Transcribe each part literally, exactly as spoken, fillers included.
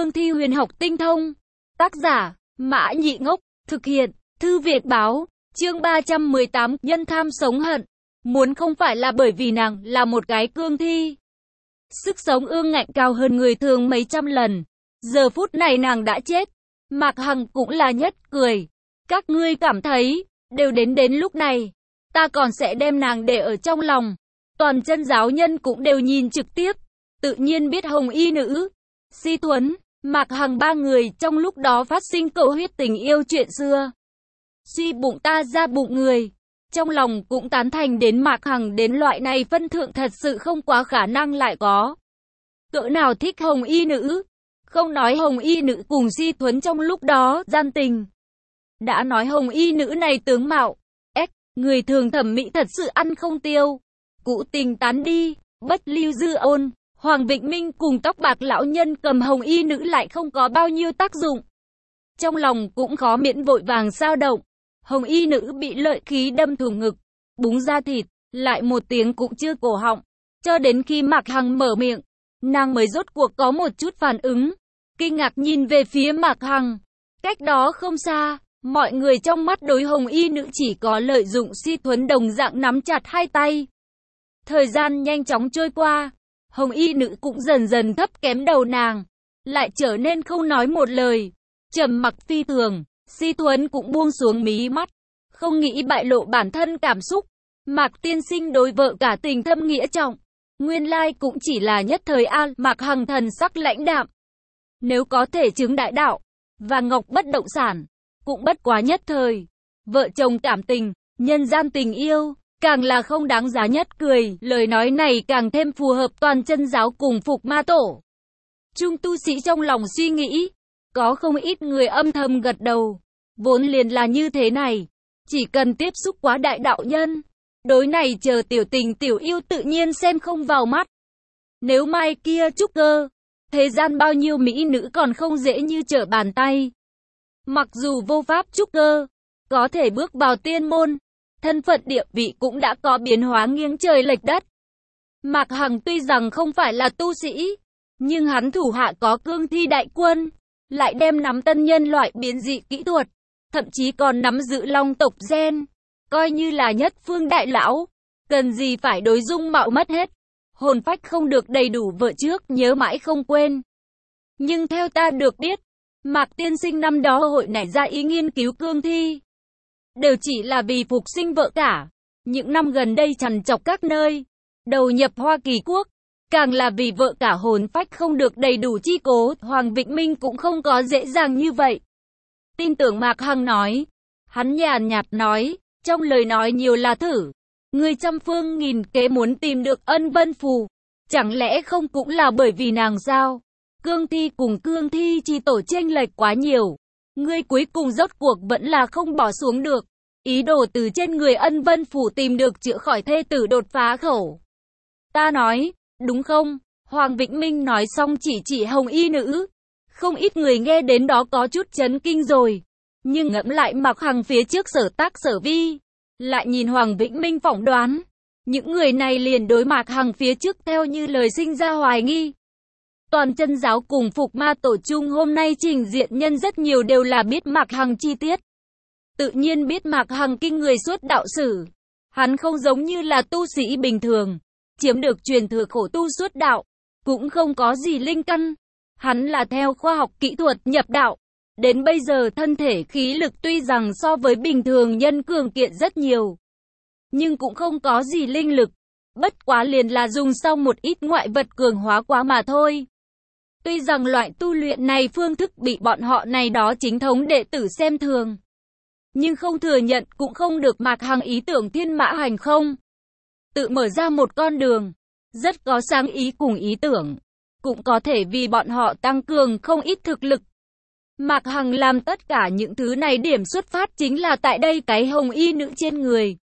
cương thi huyền học tinh thông. Tác giả, Mã Nhị Ngốc, thực hiện, Thư Việt Báo, chương ba trăm mười tám, nhân tham sống hận. Muốn không phải là bởi vì nàng là một cái cương thi. Sức sống ương ngạnh cao hơn người thường mấy trăm lần. Giờ phút này nàng đã chết. Mạc Hằng cũng là nhất cười. Các ngươi cảm thấy, đều đến đến lúc này, ta còn sẽ đem nàng để ở trong lòng. Toàn chân giáo nhân cũng đều nhìn trực tiếp. Tự nhiên biết Hồng Y Nữ, Si Thuấn, Mạc Hằng ba người trong lúc đó phát sinh cầu huyết tình yêu chuyện xưa. Suy bụng ta ra bụng người. Trong lòng cũng tán thành đến Mạc Hằng đến loại này phân thượng thật sự không quá khả năng lại có. Cỡ nào thích Hồng Y Nữ. Không nói Hồng Y Nữ cùng Si Thuấn trong lúc đó gian tình. Đã nói Hồng Y Nữ này tướng mạo, ếch, người thường thẩm mỹ thật sự ăn không tiêu. Cũ tình tán đi, bất lưu dư ôn. Hoàng Vịnh Minh cùng tóc bạc lão nhân cầm Hồng Y Nữ lại không có bao nhiêu tác dụng. Trong lòng cũng khó miễn vội vàng sao động. Hồng Y Nữ bị lợi khí đâm thủng ngực, búng ra thịt, lại một tiếng cũng chưa cổ họng. Cho đến khi Mạc Hằng mở miệng, nàng mới rốt cuộc có một chút phản ứng. Kinh ngạc nhìn về phía Mạc Hằng. Cách đó không xa, mọi người trong mắt đối Hồng Y Nữ chỉ có lợi dụng Si Thuấn đồng dạng nắm chặt hai tay. Thời gian nhanh chóng trôi qua. Hồng Y Nữ cũng dần dần thấp kém đầu nàng, lại trở nên không nói một lời, trầm mặc phi thường. Si Thuấn cũng buông xuống mí mắt, không nghĩ bại lộ bản thân cảm xúc. Mạc tiên sinh đối vợ cả tình thâm nghĩa trọng, nguyên lai cũng chỉ là nhất thời an. Mạc Hằng thần sắc lãnh đạm. Nếu có thể chứng đại đạo và ngọc bất động sản, cũng bất quá nhất thời. Vợ chồng cảm tình, nhân gian tình yêu, càng là không đáng giá nhất cười. Lời nói này càng thêm phù hợp toàn chân giáo cùng Phục Ma Tổ. Trung tu sĩ trong lòng suy nghĩ, có không ít người âm thầm gật đầu. Vốn liền là như thế này, chỉ cần tiếp xúc quá đại đạo nhân, đối này chờ tiểu tình tiểu yêu tự nhiên xem không vào mắt. Nếu mai kia trúc cơ, thế gian bao nhiêu mỹ nữ còn không dễ như trở bàn tay. Mặc dù vô pháp trúc cơ, có thể bước vào tiên môn, thân phận địa vị cũng đã có biến hóa nghiêng trời lệch đất. Mạc Hằng tuy rằng không phải là tu sĩ, nhưng hắn thủ hạ có cương thi đại quân, lại đem nắm tân nhân loại biến dị kỹ thuật, thậm chí còn nắm giữ long tộc gen, coi như là nhất phương đại lão, cần gì phải đối dung mạo mất hết, hồn phách không được đầy đủ vợ trước nhớ mãi không quên. Nhưng theo ta được biết, Mạc tiên sinh năm đó hội nảy ra ý nghiên cứu cương thi, đều chỉ là vì phục sinh vợ cả. Những năm gần đây trằn trọc các nơi, đầu nhập Hoa Kỳ quốc, càng là vì vợ cả hồn phách không được đầy đủ chi cố. Hoàng Vịnh Minh cũng không có dễ dàng như vậy. Tin tưởng Mạc Hằng nói. Hắn nhàn nhạt nói, trong lời nói nhiều là thử. Người trăm phương nghìn kế muốn tìm được ân vân phù. Chẳng lẽ không cũng là bởi vì nàng sao? Cương thi cùng cương thi chi tổ chênh lệch quá nhiều. Ngươi cuối cùng rốt cuộc vẫn là không bỏ xuống được. Ý đồ từ trên người ân vân phủ tìm được chữa khỏi thê tử đột phá khẩu. Ta nói, đúng không? Hoàng Vĩnh Minh nói xong chỉ chỉ Hồng Y Nữ. Không ít người nghe đến đó có chút chấn kinh rồi. Nhưng ngẫm lại Mạc Hằng phía trước sở tác sở vi. Lại nhìn Hoàng Vĩnh Minh phỏng đoán. Những người này liền đối Mạc Hằng phía trước theo như lời sinh ra hoài nghi. Toàn chân giáo cùng Phục Ma Tổ chung hôm nay trình diện nhân rất nhiều đều là biết Mạc Hằng chi tiết. Tự nhiên biết Mạc Hằng kinh người suốt đạo sử. Hắn không giống như là tu sĩ bình thường, chiếm được truyền thừa khổ tu suốt đạo, cũng không có gì linh căn. Hắn là theo khoa học kỹ thuật nhập đạo. Đến bây giờ thân thể khí lực tuy rằng so với bình thường nhân cường kiện rất nhiều, nhưng cũng không có gì linh lực. Bất quá liền là dùng xong một ít ngoại vật cường hóa quá mà thôi. Tuy rằng loại tu luyện này phương thức bị bọn họ này đó chính thống đệ tử xem thường, nhưng không thừa nhận cũng không được. Mạc Hằng ý tưởng thiên mã hành không, tự mở ra một con đường, rất có sáng ý cùng ý tưởng, cũng có thể vì bọn họ tăng cường không ít thực lực. Mạc Hằng làm tất cả những thứ này điểm xuất phát chính là tại đây cái Hồng Y Nữ trên người.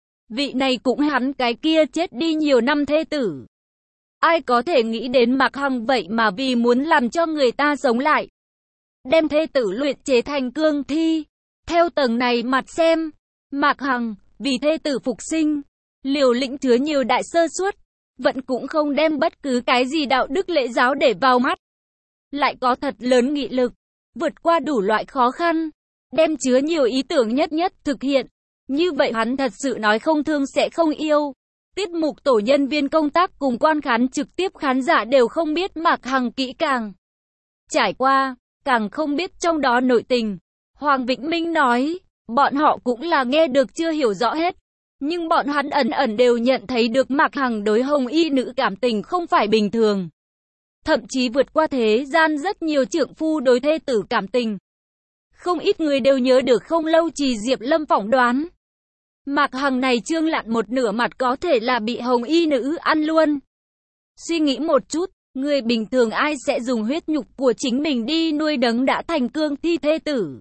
Vị này cũng hắn cái kia chết đi nhiều năm thê tử. Ai có thể nghĩ đến Mạc Hằng vậy mà vì muốn làm cho người ta sống lại, đem thê tử luyện chế thành cương thi. Theo tầng này mặt xem, Mạc Hằng vì thê tử phục sinh, liều lĩnh chứa nhiều đại sơ suất, vẫn cũng không đem bất cứ cái gì đạo đức lễ giáo để vào mắt. lại có thật lớn nghị lực, vượt qua đủ loại khó khăn, đem chứa nhiều ý tưởng nhất nhất thực hiện. Như vậy hắn thật sự nói không thương sẽ không yêu. Tiết mục tổ nhân viên công tác cùng quan khán trực tiếp khán giả đều không biết Mạc Hằng kỹ càng trải qua, càng không biết trong đó nội tình. Hoàng Vĩnh Minh nói, bọn họ cũng là nghe được chưa hiểu rõ hết, nhưng bọn hắn ẩn ẩn đều nhận thấy được Mạc Hằng đối Hồng Y nữ cảm tình không phải bình thường. Thậm chí vượt qua thế gian rất nhiều trượng phu đối thê tử cảm tình. Không ít người đều nhớ được không lâu Trì Diệp Lâm phỏng đoán. Mạc Hằng này trương lạn một nửa mặt có thể là bị Hồng Y nữ ăn luôn. Suy nghĩ một chút, người bình thường ai sẽ dùng huyết nhục của chính mình đi nuôi đấng đã thành cương thi thê tử.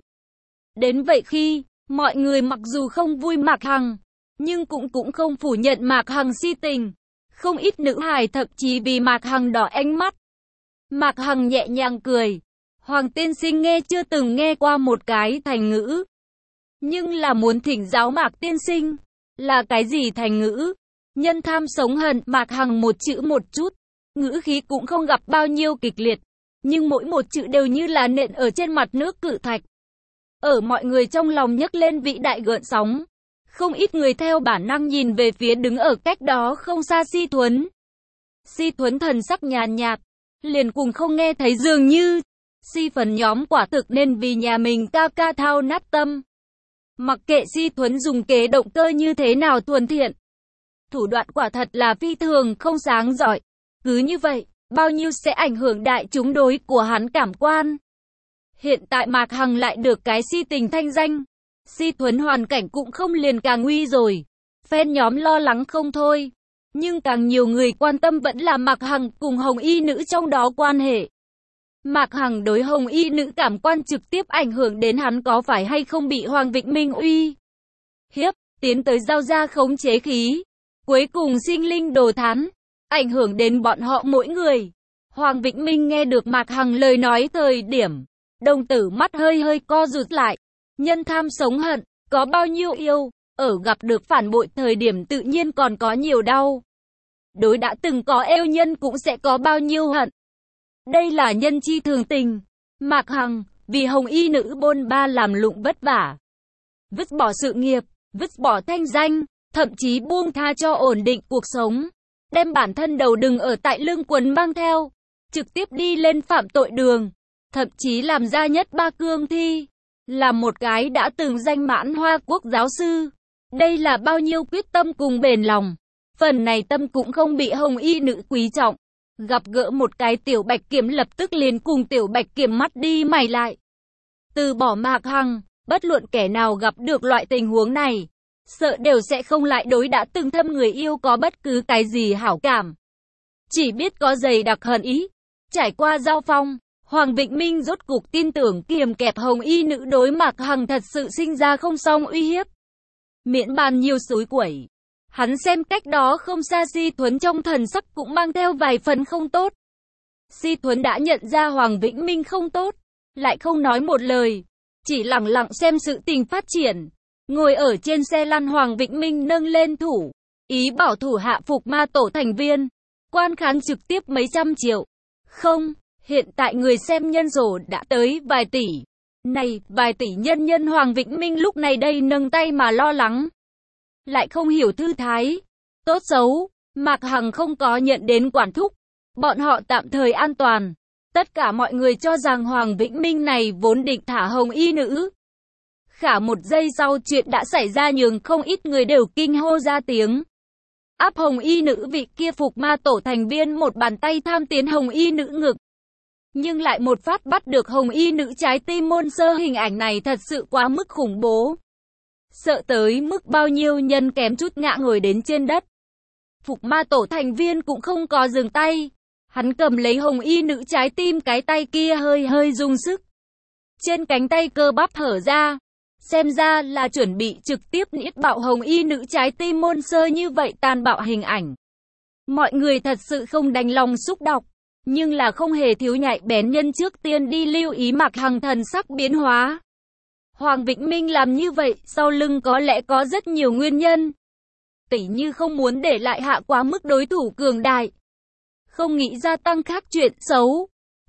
Đến vậy khi, mọi người mặc dù không vui Mạc Hằng, nhưng cũng cũng không phủ nhận Mạc Hằng si tình. Không ít nữ hài thậm chí vì Mạc Hằng đỏ ánh mắt. Mạc Hằng nhẹ nhàng cười. Hoàng tiên sinh nghe chưa từng nghe qua một cái thành ngữ. Nhưng là muốn thỉnh giáo Mạc tiên sinh. Là cái gì thành ngữ? Nhân tham sống hận. Mạc Hằng một chữ một chút. Ngữ khí cũng không gặp bao nhiêu kịch liệt. Nhưng mỗi một chữ đều như là nện ở trên mặt nước cự thạch. Ở mọi người trong lòng nhấc lên vĩ đại gợn sóng. Không ít người theo bản năng nhìn về phía đứng ở cách đó không xa Si Thuấn. Si Thuấn thần sắc nhàn nhạt, liền cùng không nghe thấy dường như. Si phần nhóm quả thực nên vì nhà mình ca ca thao nát tâm. Mặc kệ Si Thuấn dùng kế động cơ như thế nào thuần thiện. Thủ đoạn quả thật là phi thường không sáng giỏi. Cứ như vậy, bao nhiêu sẽ ảnh hưởng đại chúng đối của hắn cảm quan. Hiện tại Mạc Hằng lại được cái si tình thanh danh. Si Thuấn hoàn cảnh cũng không liền càng nguy rồi. Fan nhóm lo lắng không thôi. Nhưng càng nhiều người quan tâm vẫn là Mạc Hằng cùng Hồng Y nữ trong đó quan hệ. Mạc Hằng đối Hồng Y nữ cảm quan trực tiếp ảnh hưởng đến hắn có phải hay không bị Hoàng Vĩnh Minh uy hiếp, tiến tới giao ra khống chế khí. Cuối cùng sinh linh đồ thán, ảnh hưởng đến bọn họ mỗi người. Hoàng Vĩnh Minh nghe được Mạc Hằng lời nói thời điểm, đồng tử mắt hơi hơi co rụt lại. Nhân tham sống hận, có bao nhiêu yêu, ở gặp được phản bội thời điểm tự nhiên còn có nhiều đau. Đối đã từng có eo nhân cũng sẽ có bao nhiêu hận. Đây là nhân chi thường tình. Mạc Hằng, vì Hồng Y nữ bôn ba làm lụng vất vả. Vứt bỏ sự nghiệp, vứt bỏ thanh danh, thậm chí buông tha cho ổn định cuộc sống. Đem bản thân đầu đừng ở tại lưng quần mang theo. Trực tiếp đi lên phạm tội đường. Thậm chí làm ra nhất ba cương thi. Là một cái đã từng danh mãn Hoa Quốc giáo sư. Đây là bao nhiêu quyết tâm cùng bền lòng. Phần này tâm cũng không bị Hồng Y nữ quý trọng. Gặp gỡ một cái Tiểu Bạch Kiểm lập tức liền cùng Tiểu Bạch Kiểm mắt đi mày lại. Từ bỏ Mạc Hằng, bất luận kẻ nào gặp được loại tình huống này, sợ đều sẽ không lại đối đã từng thâm người yêu có bất cứ cái gì hảo cảm. Chỉ biết có dày đặc hận ý. Trải qua giao phong, Hoàng Vĩnh Minh rốt cục tin tưởng kiềm kẹp Hồng Y nữ đối Mạc Hằng thật sự sinh ra không song uy hiếp. Miễn bàn nhiều suối quẩy. Hắn xem cách đó không xa Si Thuấn trong thần sắc cũng mang theo vài phần không tốt. Si Thuấn đã nhận ra Hoàng Vĩnh Minh không tốt, lại không nói một lời, chỉ lặng lặng xem sự tình phát triển. Ngồi ở trên xe lăn Hoàng Vĩnh Minh nâng lên thủ, ý bảo thủ hạ phục ma tổ thành viên, quan khán trực tiếp mấy trăm triệu. Không, hiện tại người xem nhân số đã tới vài tỷ. Này, vài tỷ nhân nhân Hoàng Vĩnh Minh lúc này đây nâng tay mà lo lắng. Lại không hiểu thư thái. Tốt xấu, Mạc Hằng không có nhận đến quản thúc. Bọn họ tạm thời an toàn. Tất cả mọi người cho rằng Hoàng Vĩnh Minh này vốn định thả Hồng Y nữ. Khả một giây sau chuyện đã xảy ra nhường không ít người đều kinh hô ra tiếng. Áp Hồng Y nữ vị kia phục ma tổ thành viên một bàn tay tham tiến Hồng Y nữ ngực. Nhưng lại một phát bắt được Hồng Y nữ trái tim môn sơ, hình ảnh này thật sự quá mức khủng bố. Sợ tới mức bao nhiêu nhân kém chút ngã ngồi đến trên đất. Phục ma tổ thành viên cũng không có dừng tay. Hắn cầm lấy Hồng Y nữ trái tim, cái tay kia hơi hơi dùng sức. Trên cánh tay cơ bắp hở ra. Xem ra là chuẩn bị trực tiếp niết bạo Hồng Y nữ trái tim môn sơ, như vậy tàn bạo hình ảnh. Mọi người thật sự không đành lòng xúc đọc. Nhưng là không hề thiếu nhạy bén nhân trước tiên đi lưu ý Mạc Hằng thần sắc biến hóa. Hoàng Vĩnh Minh làm như vậy, sau lưng có lẽ có rất nhiều nguyên nhân. Tỉ như không muốn để lại hạ quá mức đối thủ cường đại. Không nghĩ gia tăng khác chuyện xấu.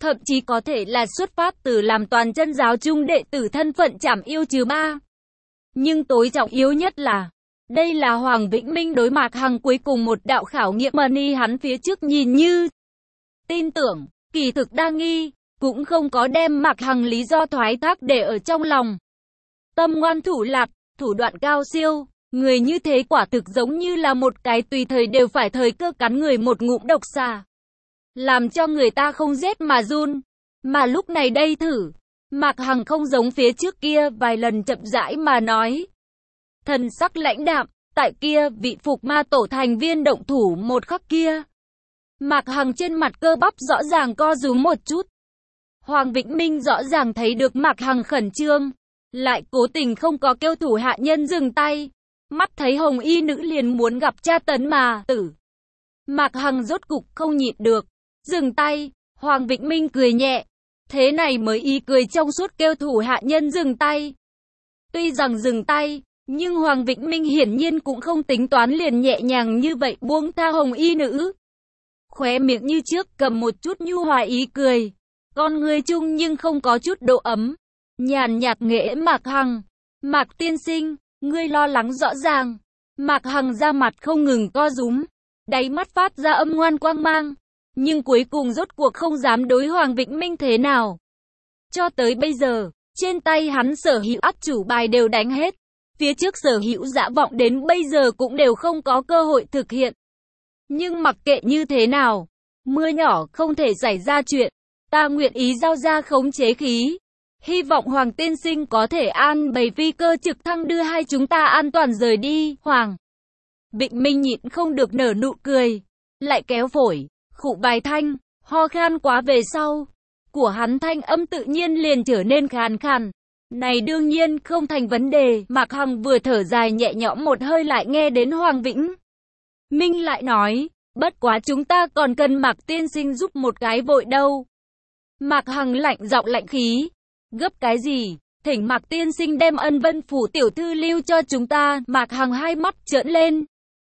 thậm chí có thể là xuất phát từ làm toàn chân giáo chung đệ tử thân phận chảm yêu trừ ma. Nhưng tối trọng yếu nhất là, đây là Hoàng Vĩnh Minh đối Mạc Hằng cuối cùng một đạo khảo nghiệm mà ni hắn phía trước nhìn như tin tưởng, kỳ thực đa nghi, cũng không có đem Mạc Hằng lý do thoái thác để ở trong lòng. Tâm ngoan thủ lạt, thủ đoạn cao siêu, người như thế quả thực giống như là một cái tùy thời đều phải thời cơ cắn người một ngụm độc xà, làm cho người ta không rét mà run. Mà lúc này đây thử, Mạc Hằng không giống phía trước kia vài lần chậm rãi mà nói. Thần sắc lãnh đạm, tại kia vị phục ma tổ thành viên động thủ một khắc kia. Mạc Hằng trên mặt cơ bắp rõ ràng co rúm một chút. Hoàng Vĩnh Minh rõ ràng thấy được Mạc Hằng khẩn trương, lại cố tình không có kêu thủ hạ nhân dừng tay. Mắt thấy hồng y nữ liền muốn gặp tra tấn mà tử. Mạc Hằng rốt cục không nhịn được, dừng tay. Hoàng Vĩnh Minh cười nhẹ, thế này mới y cười trong suốt kêu thủ hạ nhân dừng tay. Tuy rằng dừng tay, nhưng Hoàng Vĩnh Minh hiển nhiên cũng không tính toán liền nhẹ nhàng như vậy buông tha hồng y nữ. Khóe miệng như trước cầm một chút nhu hòa ý cười, con người chung nhưng không có chút độ ấm. Nhàn nhạt nghễ Mạc Hằng, Mạc tiên sinh, ngươi lo lắng rõ ràng. Mạc Hằng ra mặt không ngừng co rúm, đáy mắt phát ra âm ngoan quang mang, nhưng cuối cùng rốt cuộc không dám đối Hoàng Vĩnh Minh thế nào. Cho tới bây giờ, trên tay hắn sở hữu át chủ bài đều đánh hết, phía trước sở hữu dã vọng đến bây giờ cũng đều không có cơ hội thực hiện. Nhưng mặc kệ như thế nào, mưa nhỏ không thể xảy ra chuyện, ta nguyện ý giao ra khống chế khí. Hy vọng Hoàng tiên sinh có thể an bày phi cơ trực thăng đưa hai chúng ta an toàn rời đi. Hoàng Vĩnh Minh nhịn không được nở nụ cười, lại kéo phổi, khụ vài thanh, ho khan quá về sau, của hắn thanh âm tự nhiên liền trở nên khàn khàn. Này đương nhiên không thành vấn đề. Mạc Hằng vừa thở dài nhẹ nhõm một hơi lại nghe đến Hoàng Vĩnh Minh lại nói, bất quá chúng ta còn cần Mạc tiên sinh giúp một cái vội đâu. Mạc Hằng lạnh giọng lạnh khí, gấp cái gì, thỉnh Mạc tiên sinh đem Ân Vân Phủ tiểu thư lưu cho chúng ta. Mạc Hằng hai mắt trợn lên,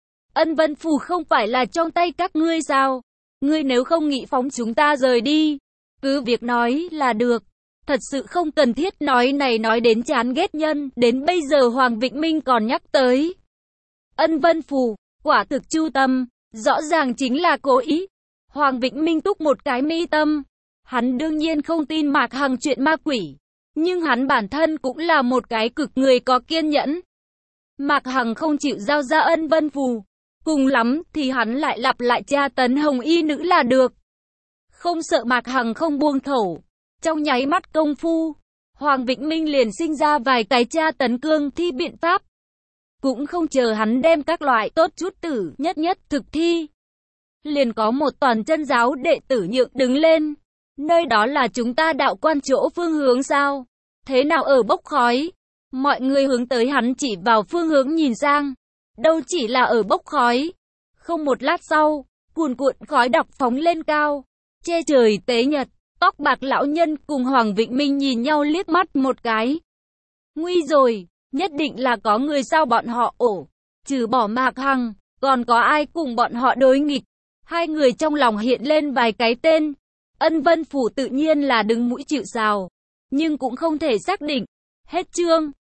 Ân Vân Phủ không phải là trong tay các ngươi sao? Ngươi nếu không nghĩ phóng chúng ta rời đi, cứ việc nói là được. Thật sự không cần thiết nói này nói đến chán ghét nhân, đến bây giờ Hoàng Vĩnh Minh còn nhắc tới. Ân Vân Phủ, quả thực chu tâm, rõ ràng chính là cố ý. Hoàng Vĩnh Minh túc một cái mi tâm. Hắn đương nhiên không tin Mạc Hằng chuyện ma quỷ, nhưng hắn bản thân cũng là một cái cực người có kiên nhẫn. Mạc Hằng không chịu giao ra Ân Vân Phù, cùng lắm thì hắn lại lặp lại tra tấn hồng y nữ là được. Không sợ Mạc Hằng không buông khẩu. Trong nháy mắt công phu, Hoàng Vĩnh Minh liền sinh ra vài cái tra tấn cương thi biện pháp. Cũng không chờ hắn đem các loại tốt chút tử nhất nhất thực thi, liền có một toàn chân giáo đệ tử nhượng đứng lên. Nơi đó là chúng ta đạo quan chỗ phương hướng sao? Thế nào ở bốc khói? Mọi người hướng tới hắn chỉ vào phương hướng nhìn sang. Đâu chỉ là ở bốc khói. Không một lát sau, cuồn cuộn khói đặc phóng lên cao, che trời tế nhật. Tóc bạc lão nhân cùng Hoàng Vĩnh Minh nhìn nhau liếc mắt một cái. Nguy rồi, nhất định là có người sao bọn họ ổ. Trừ bỏ Mạc Hằng, còn có ai cùng bọn họ đối nghịch. Hai người trong lòng hiện lên vài cái tên. Ân Vân Phủ tự nhiên là đứng mũi chịu sào, nhưng cũng không thể xác định. Hết chương.